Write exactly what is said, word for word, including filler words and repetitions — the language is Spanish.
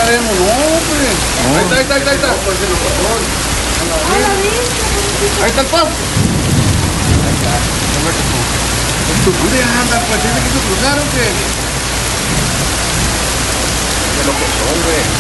haremos? No, hombre. No. Ahí está, ahí está, ahí está. Ahí está, ahí está el paso. Ahí está. ¿Dónde anda? Pues tiene que se cruzaron que... De lo que son, güey.